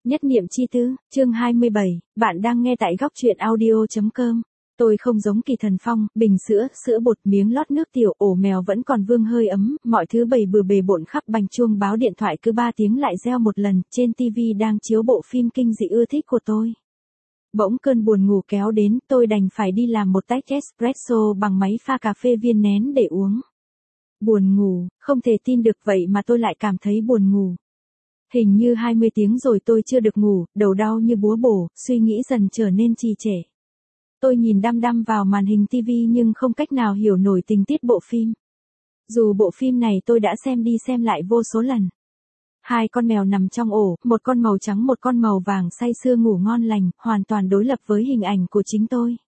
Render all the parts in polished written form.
Nhất niệm chi tư, chương 27, bạn đang nghe tại góc truyện audio.com. Tôi không giống Kỳ Thần Phong, bình sữa, sữa bột, miếng lót nước tiểu, ổ mèo vẫn còn vương hơi ấm, mọi thứ bầy bừa bề bộn khắp bành chuông báo điện thoại cứ 3 tiếng lại reo một lần, trên TV đang chiếu bộ phim kinh dị ưa thích của tôi. Bỗng cơn buồn ngủ kéo đến, tôi đành phải đi làm một tách espresso bằng máy pha cà phê viên nén để uống. Buồn ngủ, không thể tin được vậy mà tôi lại cảm thấy buồn ngủ. Hình như 20 tiếng rồi tôi chưa được ngủ, đầu đau như búa bổ, suy nghĩ dần trở nên trì trệ. Tôi nhìn đăm đăm vào màn hình TV nhưng không cách nào hiểu nổi tình tiết bộ phim. Dù bộ phim này tôi đã xem đi xem lại vô số lần. 2 con mèo nằm trong ổ, một con màu trắng một con màu vàng say sưa ngủ ngon lành, hoàn toàn đối lập với hình ảnh của chính tôi.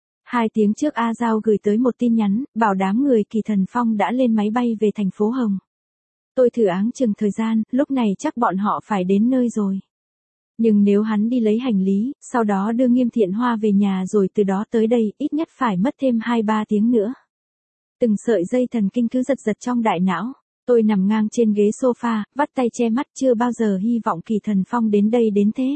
2 tiếng trước A Giao gửi tới một tin nhắn, bảo đám người Kỳ Thần Phong đã lên máy bay về thành phố Hồng. Tôi thử áng chừng thời gian, lúc này chắc bọn họ phải đến nơi rồi. Nhưng nếu hắn đi lấy hành lý, sau đó đưa Nghiêm Thiện Hoa về nhà rồi từ đó tới đây, ít nhất phải mất thêm 2-3 tiếng nữa. Từng sợi dây thần kinh cứ giật giật trong đại não. Tôi nằm ngang trên ghế sofa, vắt tay che mắt, chưa bao giờ hy vọng Kỳ Thần Phong đến đây đến thế.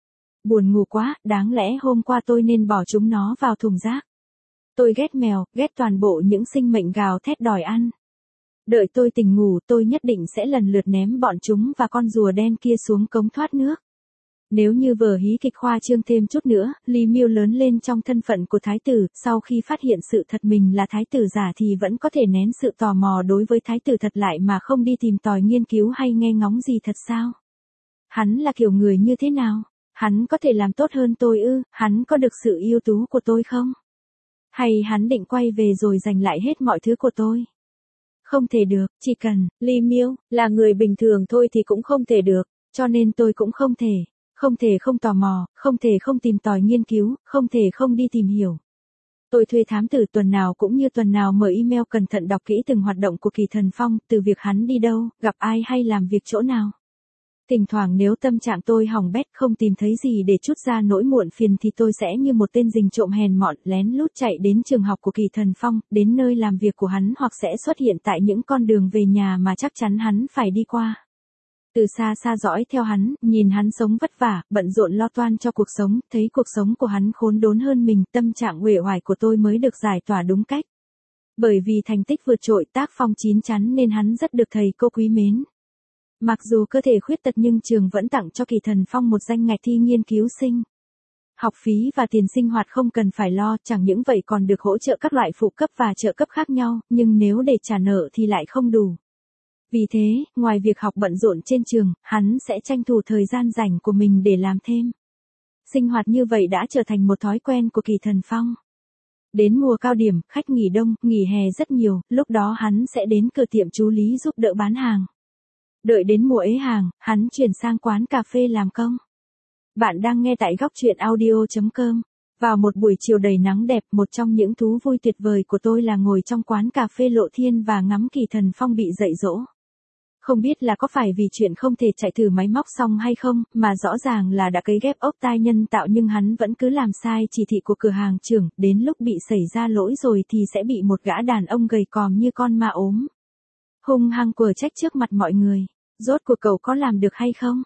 Buồn ngủ quá, đáng lẽ hôm qua tôi nên bỏ chúng nó vào thùng rác. Tôi ghét mèo, ghét toàn bộ những sinh mệnh gào thét đòi ăn. Đợi tôi tỉnh ngủ, tôi nhất định sẽ lần lượt ném bọn chúng và con rùa đen kia xuống cống thoát nước. Nếu như vở hí kịch khoa trương thêm chút nữa, Lý Miêu lớn lên trong thân phận của thái tử, sau khi phát hiện sự thật mình là thái tử giả thì vẫn có thể nén sự tò mò đối với thái tử thật lại mà không đi tìm tòi nghiên cứu hay nghe ngóng gì thật sao? Hắn là kiểu người như thế nào? Hắn có thể làm tốt hơn tôi ư? Hắn có được sự ưu tú của tôi không? Hay hắn định quay về rồi giành lại hết mọi thứ của tôi? Không thể được, chỉ cần, Lý Miêu, là người bình thường thôi thì cũng không thể được, cho nên tôi cũng không thể không tò mò, không thể không tìm tòi nghiên cứu, không thể không đi tìm hiểu. Tôi thuê thám tử tuần nào cũng như tuần nào mở email cẩn thận đọc kỹ từng hoạt động của Kỳ Thần Phong, từ việc hắn đi đâu, gặp ai hay làm việc chỗ nào. Thỉnh thoảng nếu tâm trạng tôi hỏng bét không tìm thấy gì để trút ra nỗi muộn phiền thì tôi sẽ như một tên rình trộm hèn mọn lén lút chạy đến trường học của Kỳ Thần Phong, đến nơi làm việc của hắn hoặc sẽ xuất hiện tại những con đường về nhà mà chắc chắn hắn phải đi qua. Từ xa xa dõi theo hắn, nhìn hắn sống vất vả, bận rộn lo toan cho cuộc sống, thấy cuộc sống của hắn khốn đốn hơn mình, tâm trạng uể oải của tôi mới được giải tỏa đúng cách. Bởi vì thành tích vượt trội, tác phong chín chắn nên hắn rất được thầy cô quý mến. Mặc dù cơ thể khuyết tật nhưng trường vẫn tặng cho Kỳ Thần Phong một danh ngạch thi nghiên cứu sinh. Học phí và tiền sinh hoạt không cần phải lo, chẳng những vậy còn được hỗ trợ các loại phụ cấp và trợ cấp khác nhau, nhưng nếu để trả nợ thì lại không đủ. Vì thế, ngoài việc học bận rộn trên trường, hắn sẽ tranh thủ thời gian rảnh của mình để làm thêm. Sinh hoạt như vậy đã trở thành một thói quen của Kỳ Thần Phong. Đến mùa cao điểm, khách nghỉ đông, nghỉ hè rất nhiều, lúc đó hắn sẽ đến cửa tiệm chú Lý giúp đỡ bán hàng. Đợi đến mùa ế hàng, hắn chuyển sang quán cà phê làm công. Bạn đang nghe tại góc truyện audio.com. Vào một buổi chiều đầy nắng đẹp, một trong những thú vui tuyệt vời của tôi là ngồi trong quán cà phê Lộ Thiên và ngắm Kỳ Thần Phong bị dạy dỗ. Không biết là có phải vì chuyện không thể chạy thử máy móc xong hay không, mà rõ ràng là đã cấy ghép ốc tai nhân tạo nhưng hắn vẫn cứ làm sai chỉ thị của cửa hàng trưởng, đến lúc bị xảy ra lỗi rồi thì sẽ bị một gã đàn ông gầy còm như con ma ốm hung hăng quở trách trước mặt mọi người. Rốt cuộc cậu có làm được hay không?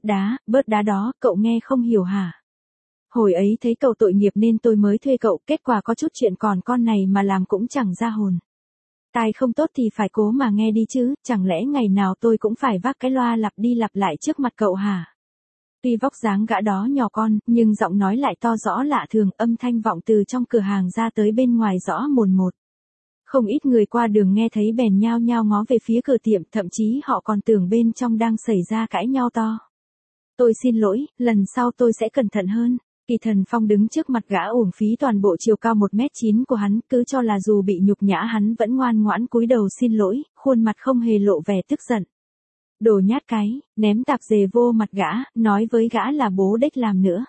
Bớt đá đó, cậu nghe không hiểu hả? Hồi ấy thấy cậu tội nghiệp nên tôi mới thuê cậu, kết quả có chút chuyện còn con này mà làm cũng chẳng ra hồn. Tai không tốt thì phải cố mà nghe đi chứ, chẳng lẽ ngày nào tôi cũng phải vác cái loa lặp đi lặp lại trước mặt cậu hả? Tuy vóc dáng gã đó nhỏ con, nhưng giọng nói lại to rõ lạ thường, âm thanh vọng từ trong cửa hàng ra tới bên ngoài rõ mồn một. Không ít người qua đường nghe thấy bèn nhao nhao ngó về phía cửa tiệm, thậm chí họ còn tưởng bên trong đang xảy ra cãi nhau to. Tôi xin lỗi, lần sau tôi sẽ cẩn thận hơn. Kỳ Thần Phong đứng trước mặt gã uổng phí toàn bộ chiều cao 1m9 của hắn, cứ cho là dù bị nhục nhã hắn vẫn ngoan ngoãn cúi đầu xin lỗi, khuôn mặt không hề lộ vẻ tức giận. Đồ nhát cái, ném tạp dề vô mặt gã, nói với gã là bố đếch làm nữa.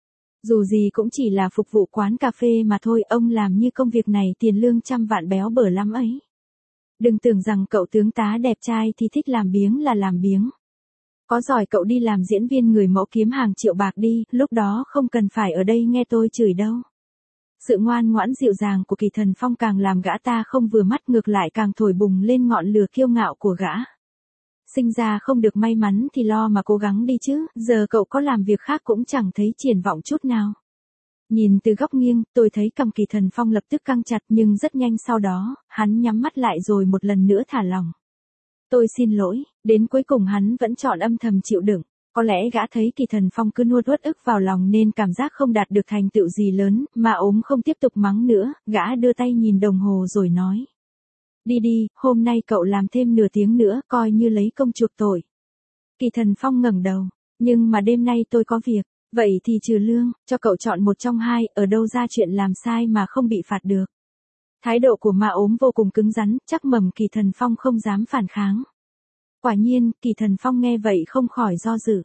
Dù gì cũng chỉ là phục vụ quán cà phê mà thôi, ông làm như công việc này tiền lương trăm vạn béo bở lắm ấy. Đừng tưởng rằng cậu tướng tá đẹp trai thì thích làm biếng là làm biếng. Có giỏi cậu đi làm diễn viên người mẫu kiếm hàng triệu bạc đi, lúc đó không cần phải ở đây nghe tôi chửi đâu. Sự ngoan ngoãn dịu dàng của Kỳ Thần Phong càng làm gã ta không vừa mắt, ngược lại càng thổi bùng lên ngọn lửa kiêu ngạo của gã. Sinh ra không được may mắn thì lo mà cố gắng đi chứ, giờ cậu có làm việc khác cũng chẳng thấy triển vọng chút nào. Nhìn từ góc nghiêng, tôi thấy cầm Kỳ Thần Phong lập tức căng chặt nhưng rất nhanh sau đó, hắn nhắm mắt lại rồi một lần nữa thả lỏng. Tôi xin lỗi, đến cuối cùng hắn vẫn chọn âm thầm chịu đựng. Có lẽ gã thấy Kỳ Thần Phong cứ nuốt uất ức vào lòng nên cảm giác không đạt được thành tựu gì lớn, mà ốm không tiếp tục mắng nữa, gã đưa tay nhìn đồng hồ rồi nói. Đi đi, hôm nay cậu làm thêm nửa tiếng nữa, coi như lấy công chuộc tội. Kỳ Thần Phong ngẩng đầu, nhưng mà đêm nay tôi có việc, vậy thì trừ lương, cho cậu chọn một trong hai, ở đâu ra chuyện làm sai mà không bị phạt được. Thái độ của ma ốm vô cùng cứng rắn, chắc mầm Kỳ Thần Phong không dám phản kháng. Quả nhiên, Kỳ Thần Phong nghe vậy không khỏi do dự.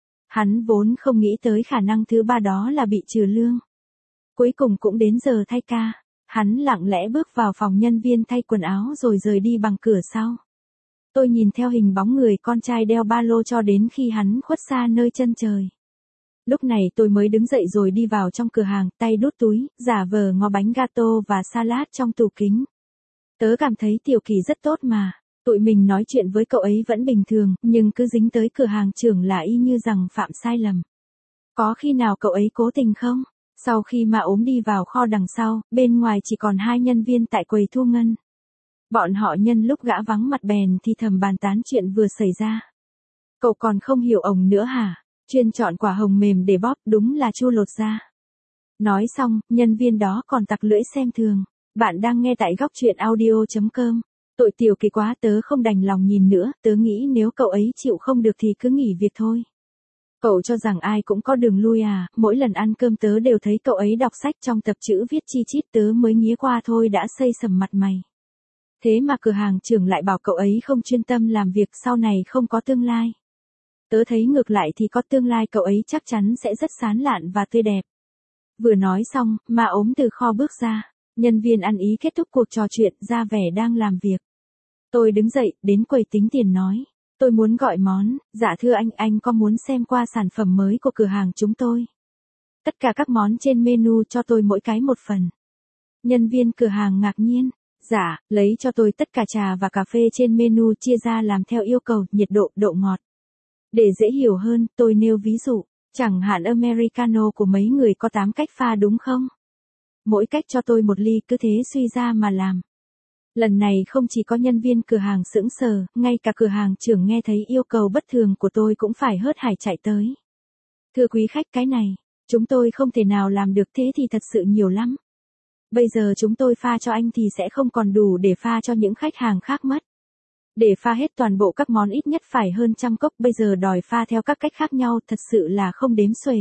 Hắn vốn không nghĩ tới khả năng thứ ba đó là bị trừ lương. Cuối cùng cũng đến giờ thay ca, hắn lặng lẽ bước vào phòng nhân viên thay quần áo rồi rời đi bằng cửa sau. Tôi nhìn theo hình bóng người con trai đeo ba lô cho đến khi hắn khuất xa nơi chân trời. Lúc này tôi mới đứng dậy rồi đi vào trong cửa hàng, tay đút túi, giả vờ ngó bánh gato và salad trong tủ kính. Tớ cảm thấy Tiểu Kỳ rất tốt mà. Tụi mình nói chuyện với cậu ấy vẫn bình thường, nhưng cứ dính tới cửa hàng trưởng là y như rằng phạm sai lầm. Có khi nào cậu ấy cố tình không? Sau khi mà ốm đi vào kho đằng sau, bên ngoài chỉ còn hai nhân viên tại quầy thu ngân. Bọn họ nhân lúc gã vắng mặt bèn thì thầm bàn tán chuyện vừa xảy ra. Cậu còn không hiểu ổng nữa hả? Chuyên chọn quả hồng mềm để bóp, đúng là chua lột da. Nói xong, nhân viên đó còn tặc lưỡi xem thường. Bạn đang nghe tại góc truyện audio.com. Tội Tiểu Kỳ quá, tớ không đành lòng nhìn nữa, tớ nghĩ nếu cậu ấy chịu không được thì cứ nghỉ việc thôi. Cậu cho rằng ai cũng có đường lui à, mỗi lần ăn cơm tớ đều thấy cậu ấy đọc sách trong tập chữ viết chi chít, tớ mới nghía qua thôi đã xây sầm mặt mày. Thế mà cửa hàng trưởng lại bảo cậu ấy không chuyên tâm làm việc, sau này không có tương lai. Tớ thấy ngược lại thì có tương lai, cậu ấy chắc chắn sẽ rất sán lạn và tươi đẹp. Vừa nói xong, mà ốm từ kho bước ra, nhân viên ăn ý kết thúc cuộc trò chuyện, ra vẻ đang làm việc. Tôi đứng dậy, đến quầy tính tiền nói. Tôi muốn gọi món, dạ thưa anh có muốn xem qua sản phẩm mới của cửa hàng chúng tôi? Tất cả các món trên menu cho tôi mỗi cái một phần. Nhân viên cửa hàng ngạc nhiên. Dạ, lấy cho tôi tất cả trà và cà phê trên menu chia ra làm theo yêu cầu, nhiệt độ, độ ngọt. Để dễ hiểu hơn, tôi nêu ví dụ, chẳng hạn Americano của mấy người có 8 cách pha đúng không? Mỗi cách cho tôi một ly, cứ thế suy ra mà làm. Lần này không chỉ có nhân viên cửa hàng sững sờ, ngay cả cửa hàng trưởng nghe thấy yêu cầu bất thường của tôi cũng phải hớt hải chạy tới. Thưa quý khách, cái này, chúng tôi không thể nào làm được, thế thì thật sự nhiều lắm. Bây giờ chúng tôi pha cho anh thì sẽ không còn đủ để pha cho những khách hàng khác mất. Để pha hết toàn bộ các món ít nhất phải hơn 100 cốc, bây giờ đòi pha theo các cách khác nhau thật sự là không đếm xuể.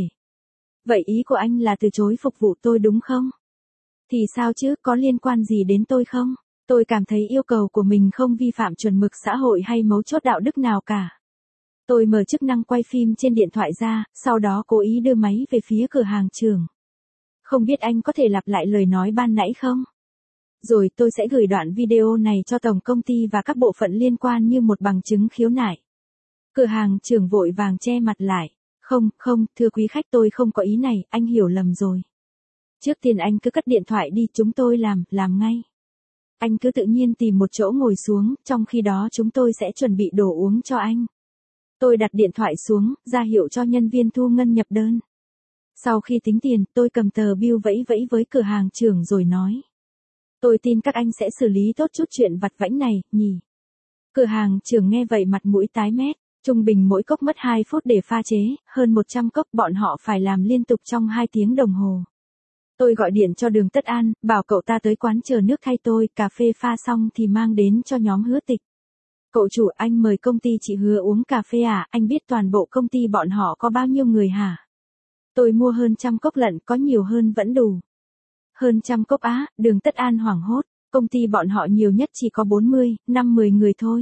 Vậy ý của anh là từ chối phục vụ tôi đúng không? Thì sao chứ, có liên quan gì đến tôi không? Tôi cảm thấy yêu cầu của mình không vi phạm chuẩn mực xã hội hay mấu chốt đạo đức nào cả. Tôi mở chức năng quay phim trên điện thoại ra, sau đó cố ý đưa máy về phía cửa hàng trưởng. Không biết anh có thể lặp lại lời nói ban nãy không? Rồi tôi sẽ gửi đoạn video này cho tổng công ty và các bộ phận liên quan như một bằng chứng khiếu nại. Cửa hàng trưởng vội vàng che mặt lại. Không, thưa quý khách, tôi không có ý này, anh hiểu lầm rồi. Trước tiên anh cứ cất điện thoại đi, chúng tôi làm ngay. Anh cứ tự nhiên tìm một chỗ ngồi xuống, trong khi đó chúng tôi sẽ chuẩn bị đồ uống cho anh. Tôi đặt điện thoại xuống, ra hiệu cho nhân viên thu ngân nhập đơn. Sau khi tính tiền, tôi cầm tờ bill vẫy vẫy với cửa hàng trưởng rồi nói. Tôi tin các anh sẽ xử lý tốt chút chuyện vặt vãnh này, nhỉ? Cửa hàng trưởng nghe vậy mặt mũi tái mét, trung bình mỗi cốc mất 2 phút để pha chế, hơn 100 cốc bọn họ phải làm liên tục trong 2 tiếng đồng hồ. Tôi gọi điện cho Đường Tất An, bảo cậu ta tới quán chờ nước thay tôi, cà phê pha xong thì mang đến cho nhóm Hứa Tịch. Cậu chủ, anh mời công ty chị Hứa uống cà phê à, anh biết toàn bộ công ty bọn họ có bao nhiêu người hả? Tôi mua hơn 100 cốc lận, có nhiều hơn vẫn đủ. Hơn 100 cốc á, Đường Tất An hoảng hốt, công ty bọn họ nhiều nhất chỉ có 40, 50 người thôi.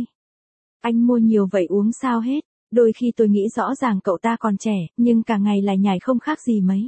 Anh mua nhiều vậy uống sao hết, đôi khi tôi nghĩ rõ ràng cậu ta còn trẻ, nhưng cả ngày lại nhảy không khác gì mấy.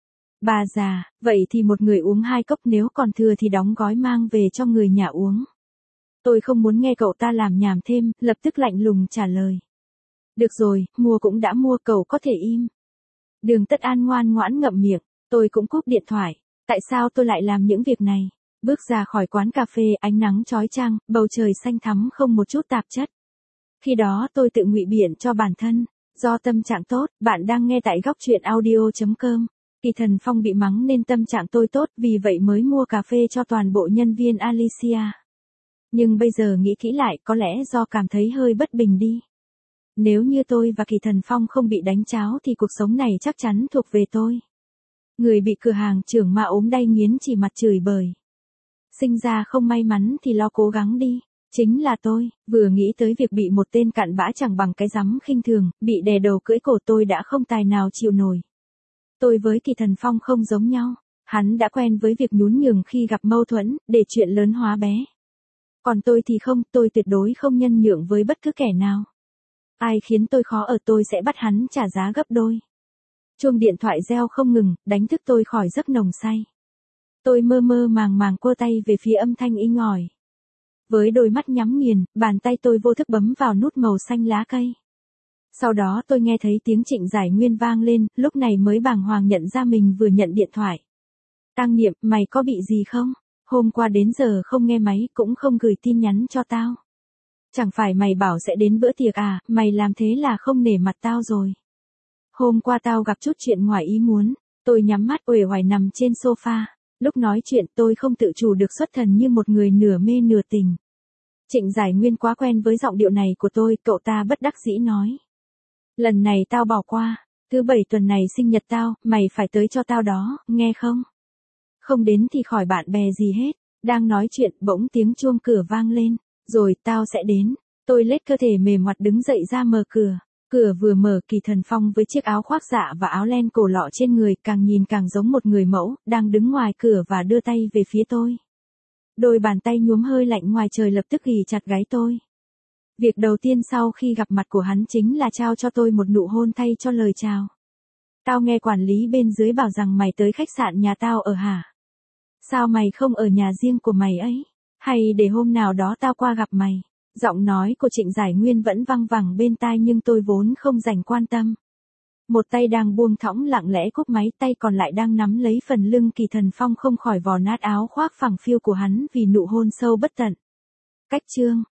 Bà già, vậy thì một người uống 2 cốc, nếu còn thừa thì đóng gói mang về cho người nhà uống. Tôi không muốn nghe cậu ta làm nhảm thêm, lập tức lạnh lùng trả lời. Được rồi, mua cũng đã mua, cậu có thể im. Đường Tất An ngoan ngoãn ngậm miệng, tôi cũng cúp điện thoại. Tại sao tôi lại làm những việc này? Bước ra khỏi quán cà phê, ánh nắng chói chang, bầu trời xanh thắm không một chút tạp chất. Khi đó tôi tự ngụy biện cho bản thân, do tâm trạng tốt, bạn đang nghe tại góc truyện audio.com. Kỳ Thần Phong bị mắng nên tâm trạng tôi tốt, vì vậy mới mua cà phê cho toàn bộ nhân viên Alicia. Nhưng bây giờ nghĩ kỹ lại, có lẽ do cảm thấy hơi bất bình đi. Nếu như tôi và Kỳ Thần Phong không bị đánh tráo thì cuộc sống này chắc chắn thuộc về tôi. Người bị cửa hàng trưởng mà ốm đay nghiến chỉ mặt chửi bời. Sinh ra không may mắn thì lo cố gắng đi. Chính là tôi, vừa nghĩ tới việc bị một tên cặn bã chẳng bằng cái rắm khinh thường, bị đè đầu cưỡi cổ tôi đã không tài nào chịu nổi. Tôi với Kỳ Thần Phong không giống nhau, hắn đã quen với việc nhún nhường khi gặp mâu thuẫn, để chuyện lớn hóa bé. Còn tôi thì không, tôi tuyệt đối không nhân nhượng với bất cứ kẻ nào. Ai khiến tôi khó ở tôi sẽ bắt hắn trả giá gấp đôi. Chuông điện thoại reo không ngừng, đánh thức tôi khỏi giấc nồng say. Tôi mơ mơ màng màng quơ tay về phía âm thanh inh ỏi. Với đôi mắt nhắm nghiền, bàn tay tôi vô thức bấm vào nút màu xanh lá cây. Sau đó tôi nghe thấy tiếng Trịnh Giải Nguyên vang lên, lúc này mới bàng hoàng nhận ra mình vừa nhận điện thoại. Tăng Niệm, mày có bị gì không? Hôm qua đến giờ không nghe máy, cũng không gửi tin nhắn cho tao. Chẳng phải mày bảo sẽ đến bữa tiệc à, mày làm thế là không nể mặt tao rồi. Hôm qua tao gặp chút chuyện ngoài ý muốn, tôi nhắm mắt uể oải nằm trên sofa. Lúc nói chuyện tôi không tự chủ được xuất thần như một người nửa mê nửa tình. Trịnh Giải Nguyên quá quen với giọng điệu này của tôi, cậu ta bất đắc dĩ nói. Lần này tao bỏ qua, thứ 7 tuần này sinh nhật tao, mày phải tới cho tao đó, nghe không? Không đến thì khỏi bạn bè gì hết. Đang nói chuyện, bỗng tiếng chuông cửa vang lên. Rồi, tao sẽ đến. Tôi lết cơ thể mềm mặt đứng dậy ra mở cửa. Cửa vừa mở, Kỳ Thần Phong với chiếc áo khoác dạ và áo len cổ lọ trên người càng nhìn càng giống một người mẫu, đang đứng ngoài cửa và đưa tay về phía tôi. Đôi bàn tay nhuốm hơi lạnh ngoài trời lập tức ghì chặt gáy tôi. Việc đầu tiên sau khi gặp mặt của hắn chính là trao cho tôi một nụ hôn thay cho lời chào. Tao nghe quản lý bên dưới bảo rằng mày tới khách sạn nhà tao ở hả? Sao mày không ở nhà riêng của mày ấy? Hay để hôm nào đó tao qua gặp mày? Giọng nói của Trịnh Giải Nguyên vẫn văng vẳng bên tai nhưng tôi vốn không dành quan tâm. Một tay đang buông thõng lặng lẽ cúp máy, tay còn lại đang nắm lấy phần lưng Kỳ Thần Phong không khỏi vò nát áo khoác phẳng phiu của hắn vì nụ hôn sâu bất tận. Cách chương